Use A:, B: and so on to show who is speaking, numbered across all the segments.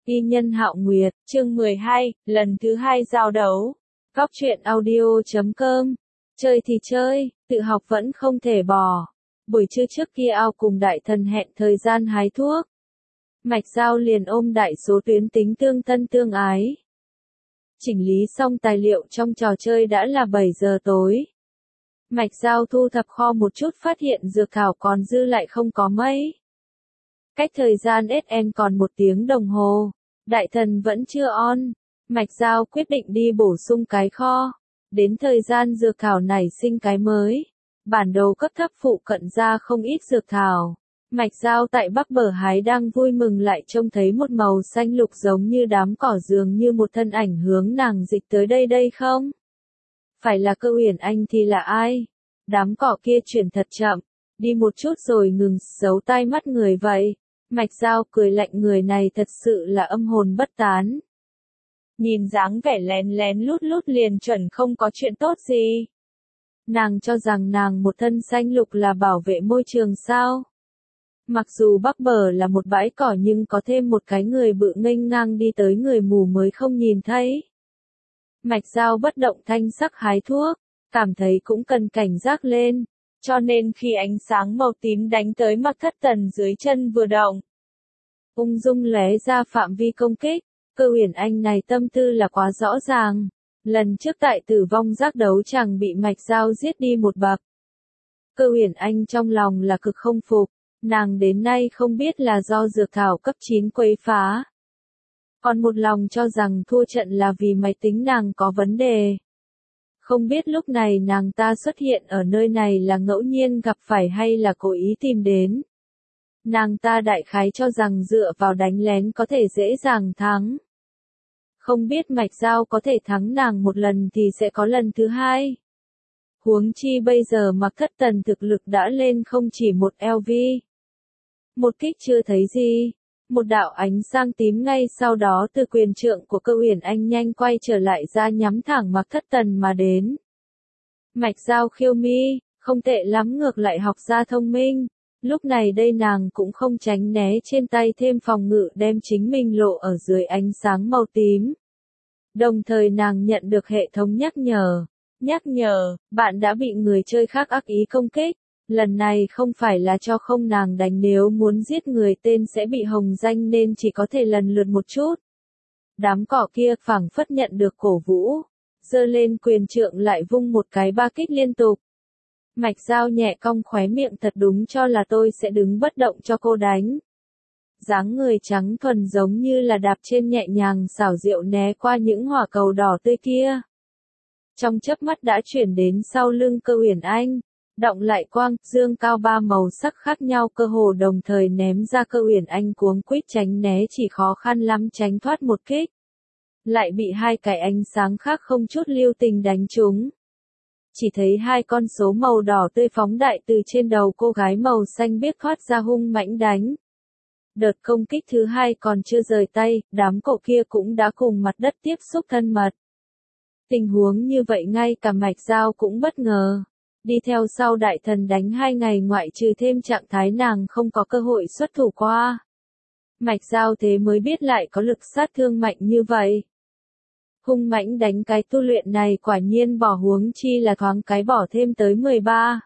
A: Y nhân Hạo Nguyệt, chương 12, lần thứ 2 giao đấu. Góc truyện audio.com. Chơi thì chơi, tự học vẫn không thể bỏ. Buổi trưa trước kia ao cùng đại thần hẹn thời gian hái thuốc. Mạch Giao liền ôm đại số tuyến tính tương thân tương ái. Chỉnh lý xong tài liệu trong trò chơi đã là 7 giờ tối. Mạch Giao thu thập kho một chút phát hiện dược thảo còn dư lại không có mấy. Cách thời gian SN còn 1 tiếng đồng hồ. Đại thần vẫn chưa on. Mạch Giao quyết định đi bổ sung cái kho. Đến thời gian dược thảo nảy sinh cái mới. Bản đồ cấp thấp phụ cận ra không ít dược thảo. Mạch Giao tại Bắc Bờ Hái đang vui mừng lại trông thấy một màu xanh lục giống như đám cỏ dường như một thân ảnh hướng nàng dịch tới đây không? Phải là Cơ Uyển Anh thì là ai? Đám cỏ kia chuyển thật chậm. Đi một chút rồi ngừng, giấu tai mắt người vậy. Mạch Giao cười lạnh, người này thật sự là âm hồn bất tán. Nhìn dáng vẻ lén lén lút lút liền chuẩn không có chuyện tốt gì. Nàng cho rằng nàng một thân xanh lục là bảo vệ môi trường sao? Mặc dù Bắc Bờ là một bãi cỏ nhưng có thêm một cái người bự nghênh ngang đi tới, người mù mới không nhìn thấy. Mạch Giao bất động thanh sắc hái thuốc, cảm thấy cũng cần cảnh giác lên. Cho nên khi ánh sáng màu tím đánh tới Mạc Thất Tần dưới chân vừa động, ung dung lóe ra phạm vi công kích. Cơ Uyển Anh này tâm tư là quá rõ ràng. Lần trước tại Tử Vong Giác đấu chàng bị Mạch Giao giết đi một bậc. Cơ Uyển Anh trong lòng là cực không phục. Nàng đến nay không biết là do dược thảo cấp 9 quấy phá. Còn một lòng cho rằng thua trận là vì máy tính nàng có vấn đề. Không biết lúc này nàng ta xuất hiện ở nơi này là ngẫu nhiên gặp phải hay là cố ý tìm đến. Nàng ta đại khái cho rằng dựa vào đánh lén có thể dễ dàng thắng. Không biết Mạch Giao có thể thắng nàng một lần thì sẽ có lần thứ hai. Huống chi bây giờ Mạc Thất Tần thực lực đã lên không chỉ một LV. Một kích chưa thấy gì. Một đạo ánh sang tím ngay sau đó từ quyền trượng của Cơ Uyển Anh nhanh quay trở lại ra nhắm thẳng Mạc Thất Tần mà đến. Mạch Giao khiêu mi, không tệ lắm, ngược lại học ra thông minh. Lúc này đây nàng cũng không tránh né, trên tay thêm phòng ngự đem chính mình lộ ở dưới ánh sáng màu tím. Đồng thời nàng nhận được hệ thống nhắc nhở, bạn đã bị người chơi khác ác ý công kích. Lần này không phải là cho không nàng đánh, nếu muốn giết người tên sẽ bị hồng danh nên chỉ có thể lần lượt một chút. Đám cỏ kia phảng phất nhận được cổ vũ, giơ lên quyền trượng lại vung một cái 3 kích liên tục. Mạch Giao nhẹ cong khóe miệng, thật đúng cho là tôi sẽ đứng bất động cho cô đánh. Dáng người trắng thuần giống như là đạp trên nhẹ nhàng xảo diệu né qua những hỏa cầu đỏ tươi kia. Trong chớp mắt đã chuyển đến sau lưng Cơ Uyển Anh. Động lại quang, dương cao 3 màu sắc khác nhau cơ hồ đồng thời ném ra. Cơ Uyển Anh cuống quýt tránh né, chỉ khó khăn lắm tránh thoát một kích. Lại bị 2 cái ánh sáng khác không chút lưu tình đánh trúng. Chỉ thấy 2 con số màu đỏ tươi phóng đại từ trên đầu cô gái màu xanh biếc thoát ra, hung mãnh đánh. Đợt công kích thứ 2 còn chưa rời tay, đám cỏ kia cũng đã cùng mặt đất tiếp xúc thân mật. Tình huống như vậy ngay cả Mạch Giao cũng bất ngờ. Đi theo sau đại thần đánh 2 ngày, ngoại trừ thêm trạng thái nàng không có cơ hội xuất thủ qua. Mạch Giao thế mới biết lại có lực sát thương mạnh như vậy. Hung mãnh đánh cái tu luyện này quả nhiên bỏ, huống chi là thoáng cái bỏ thêm tới 13.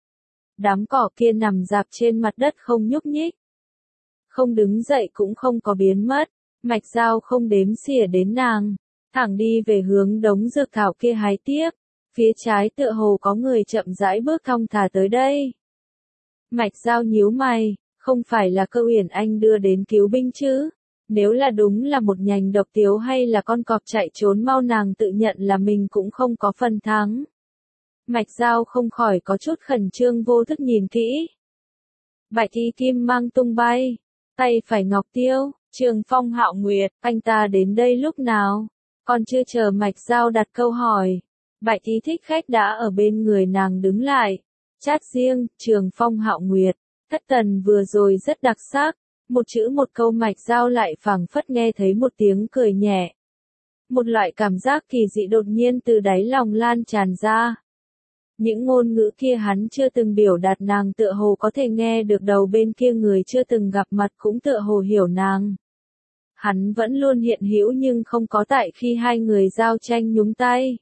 A: Đám cỏ kia nằm rạp trên mặt đất không nhúc nhích. Không đứng dậy cũng không có biến mất. Mạch Giao không đếm xỉa đến nàng. Thẳng đi về hướng đống dược thảo kia hái tiếp. Phía trái tựa hồ có người chậm rãi bước thong thả tới đây. Mạch Giao nhíu mày, không phải là Cơ Uyển Anh đưa đến cứu binh chứ? Nếu là đúng là một nhành độc tiếu hay là con cọp chạy trốn mau, nàng tự nhận là mình cũng không có phần thắng. Mạch Giao không khỏi có chút khẩn trương, vô thức nhìn kỹ. Bạch y kim mang tung bay, tay phải ngọc tiêu, Trường Phong Hạo Nguyệt, anh ta đến đây lúc nào? Còn chưa chờ Mạch Giao đặt câu hỏi. Bạch y thích khách đã ở bên người nàng đứng lại. Chat riêng, Trường Phong Hạo Nguyệt, Thất Tần vừa rồi rất đặc sắc. Một chữ một câu Mạch Giao lại phảng phất nghe thấy một tiếng cười nhẹ. Một loại cảm giác kỳ dị đột nhiên từ đáy lòng lan tràn ra. Những ngôn ngữ kia hắn chưa từng biểu đạt, nàng tựa hồ có thể nghe được, đầu bên kia người chưa từng gặp mặt cũng tựa hồ hiểu nàng. Hắn vẫn luôn hiện hữu nhưng không có tại khi hai người giao tranh nhúng tay.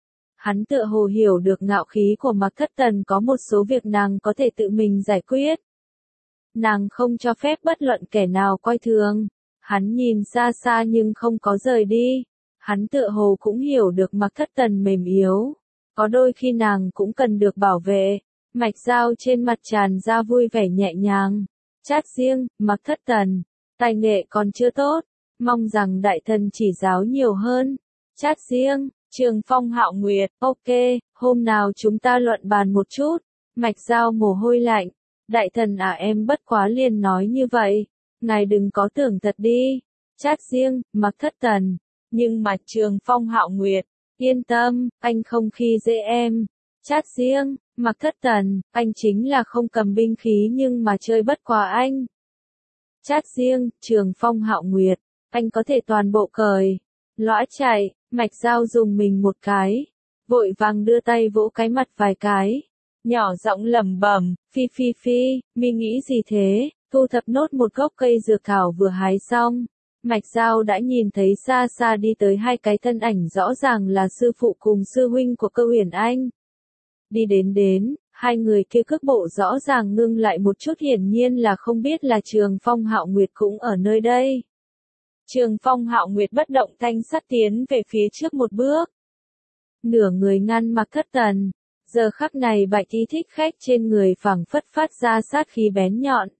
A: Hắn tựa hồ hiểu được ngạo khí của Mạc Thất Tần, có một số việc nàng có thể tự mình giải quyết. Nàng không cho phép bất luận kẻ nào coi thường. Hắn nhìn xa xa nhưng không có rời đi. Hắn tựa hồ cũng hiểu được Mạc Thất Tần mềm yếu. Có đôi khi nàng cũng cần được bảo vệ. Mạch dao trên mặt tràn ra vui vẻ nhẹ nhàng. Chát riêng, Mạc Thất Tần. Tài nghệ còn chưa tốt. Mong rằng đại thần chỉ giáo nhiều hơn. Chát riêng, Trường Phong Hạo Nguyệt. Ok, hôm nào chúng ta luận bàn một chút. Mạch dao mồ hôi lạnh. Đại thần à, em bất quá liền nói như vậy. Ngài đừng có tưởng thật đi. Chát riêng, Mạc Thất Tần. Nhưng mà Trường Phong Hạo Nguyệt. Yên tâm, anh không khi dễ em. Chát riêng, Mạc Thất Tần. Anh chính là không cầm binh khí nhưng mà chơi bất quá anh. Chát riêng, Trường Phong Hạo Nguyệt. Anh có thể toàn bộ cởi. Lõa chạy, Mạch dao dùng mình một cái. Vội vàng đưa tay vỗ cái mặt vài cái. Nhỏ giọng lẩm bẩm, phi phi phi, mi nghĩ gì thế? Thu thập nốt một gốc cây dừa thảo vừa hái xong. Mạch dao đã nhìn thấy xa xa đi tới hai cái thân ảnh rõ ràng là sư phụ cùng sư huynh của Cơ Uyển Anh. Đi đến, hai người kia cước bộ rõ ràng ngưng lại một chút, hiển nhiên là không biết là Trường Phong Hạo Nguyệt cũng ở nơi đây. Trường Phong Hạo Nguyệt bất động thanh sắc tiến về phía trước một bước. Nửa người ngăn Mạc Thất Tần. Giờ khắc này bạch y thích khách trên người phảng phất phát ra sát khí bén nhọn.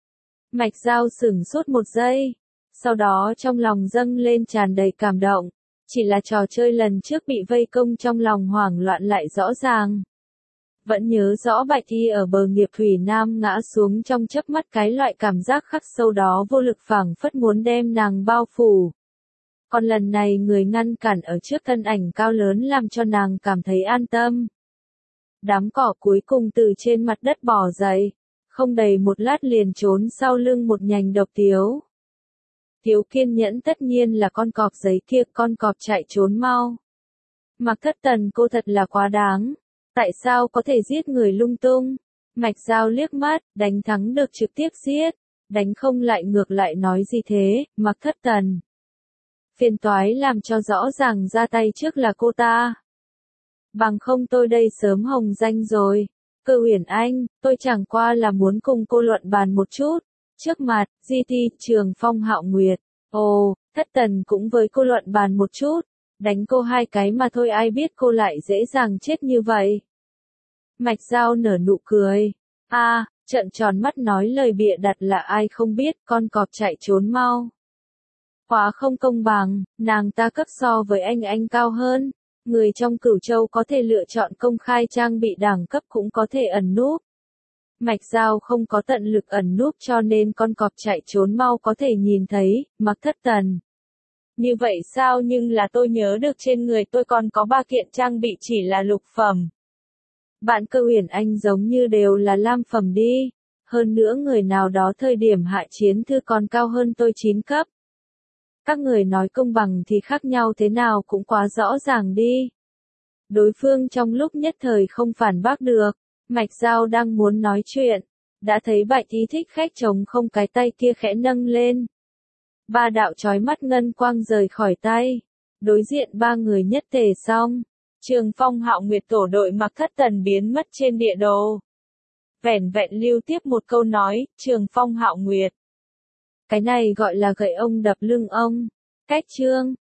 A: Mạch dao sửng sốt một giây. Sau đó trong lòng dâng lên tràn đầy cảm động. Chỉ là trò chơi lần trước bị vây công, trong lòng hoảng loạn lại rõ ràng. Vẫn nhớ rõ bạch y ở bờ nghiệp thủy nam ngã xuống trong chớp mắt, cái loại cảm giác khắc sâu đó vô lực phảng phất muốn đem nàng bao phủ. Còn lần này người ngăn cản ở trước thân ảnh cao lớn làm cho nàng cảm thấy an tâm. Đám cỏ cuối cùng từ trên mặt đất bò dậy, không đầy một lát liền trốn sau lưng một nhành độc tiếu. Thiếu kiên nhẫn tất nhiên là con cọp giấy kia, con cọp chạy trốn mau. Mạc Thất Tần, cô thật là quá đáng. Tại sao có thể giết người lung tung? Mạch dao liếc mắt, đánh thắng được trực tiếp giết, đánh không lại ngược lại nói gì thế, Mạc Thất Tần. Phiền toái làm cho rõ ràng ra tay trước là cô ta. Bằng không tôi đây sớm hồng danh rồi. Cơ Uyển Anh, tôi chẳng qua là muốn cùng cô luận bàn một chút. Trước mặt, GT, Trường Phong Hạo Nguyệt. Ồ, Thất Tần cũng với cô luận bàn một chút. Đánh cô hai cái mà thôi, ai biết cô lại dễ dàng chết như vậy. Mạch dao nở nụ cười. Trợn tròn mắt nói lời bịa đặt là ai không biết, con cọp chạy trốn mau. Quá không công bằng, nàng ta cấp so với anh cao hơn. Người trong Cửu Châu có thể lựa chọn công khai trang bị đẳng cấp, cũng có thể ẩn núp. Mạch dao không có tận lực ẩn núp cho nên con cọp chạy trốn mau có thể nhìn thấy. Mạc Thất Tần. Như vậy sao? Nhưng là tôi nhớ được trên người tôi còn có 3 kiện trang bị chỉ là lục phẩm. Bạn Cơ Uyển Anh giống như đều là lam phẩm đi. Hơn nữa người nào đó thời điểm hạ chiến thư còn cao hơn tôi 9 cấp. Các người nói công bằng thì khác nhau thế nào cũng quá rõ ràng đi. Đối phương trong lúc nhất thời không phản bác được. Mạch dao đang muốn nói chuyện. Đã thấy bạch y thích khách chống không cái tay kia khẽ nâng lên. 3 đạo chói mắt ngân quang rời khỏi tay. Đối diện 3 người nhất tề xong. Trường Phong Hạo Nguyệt tổ đội Mạc Thất Tần biến mất trên địa đồ. Vẻn vẹn lưu tiếp một câu nói, Trường Phong Hạo Nguyệt. Cái này gọi là gậy ông đập lưng ông. Cách chương.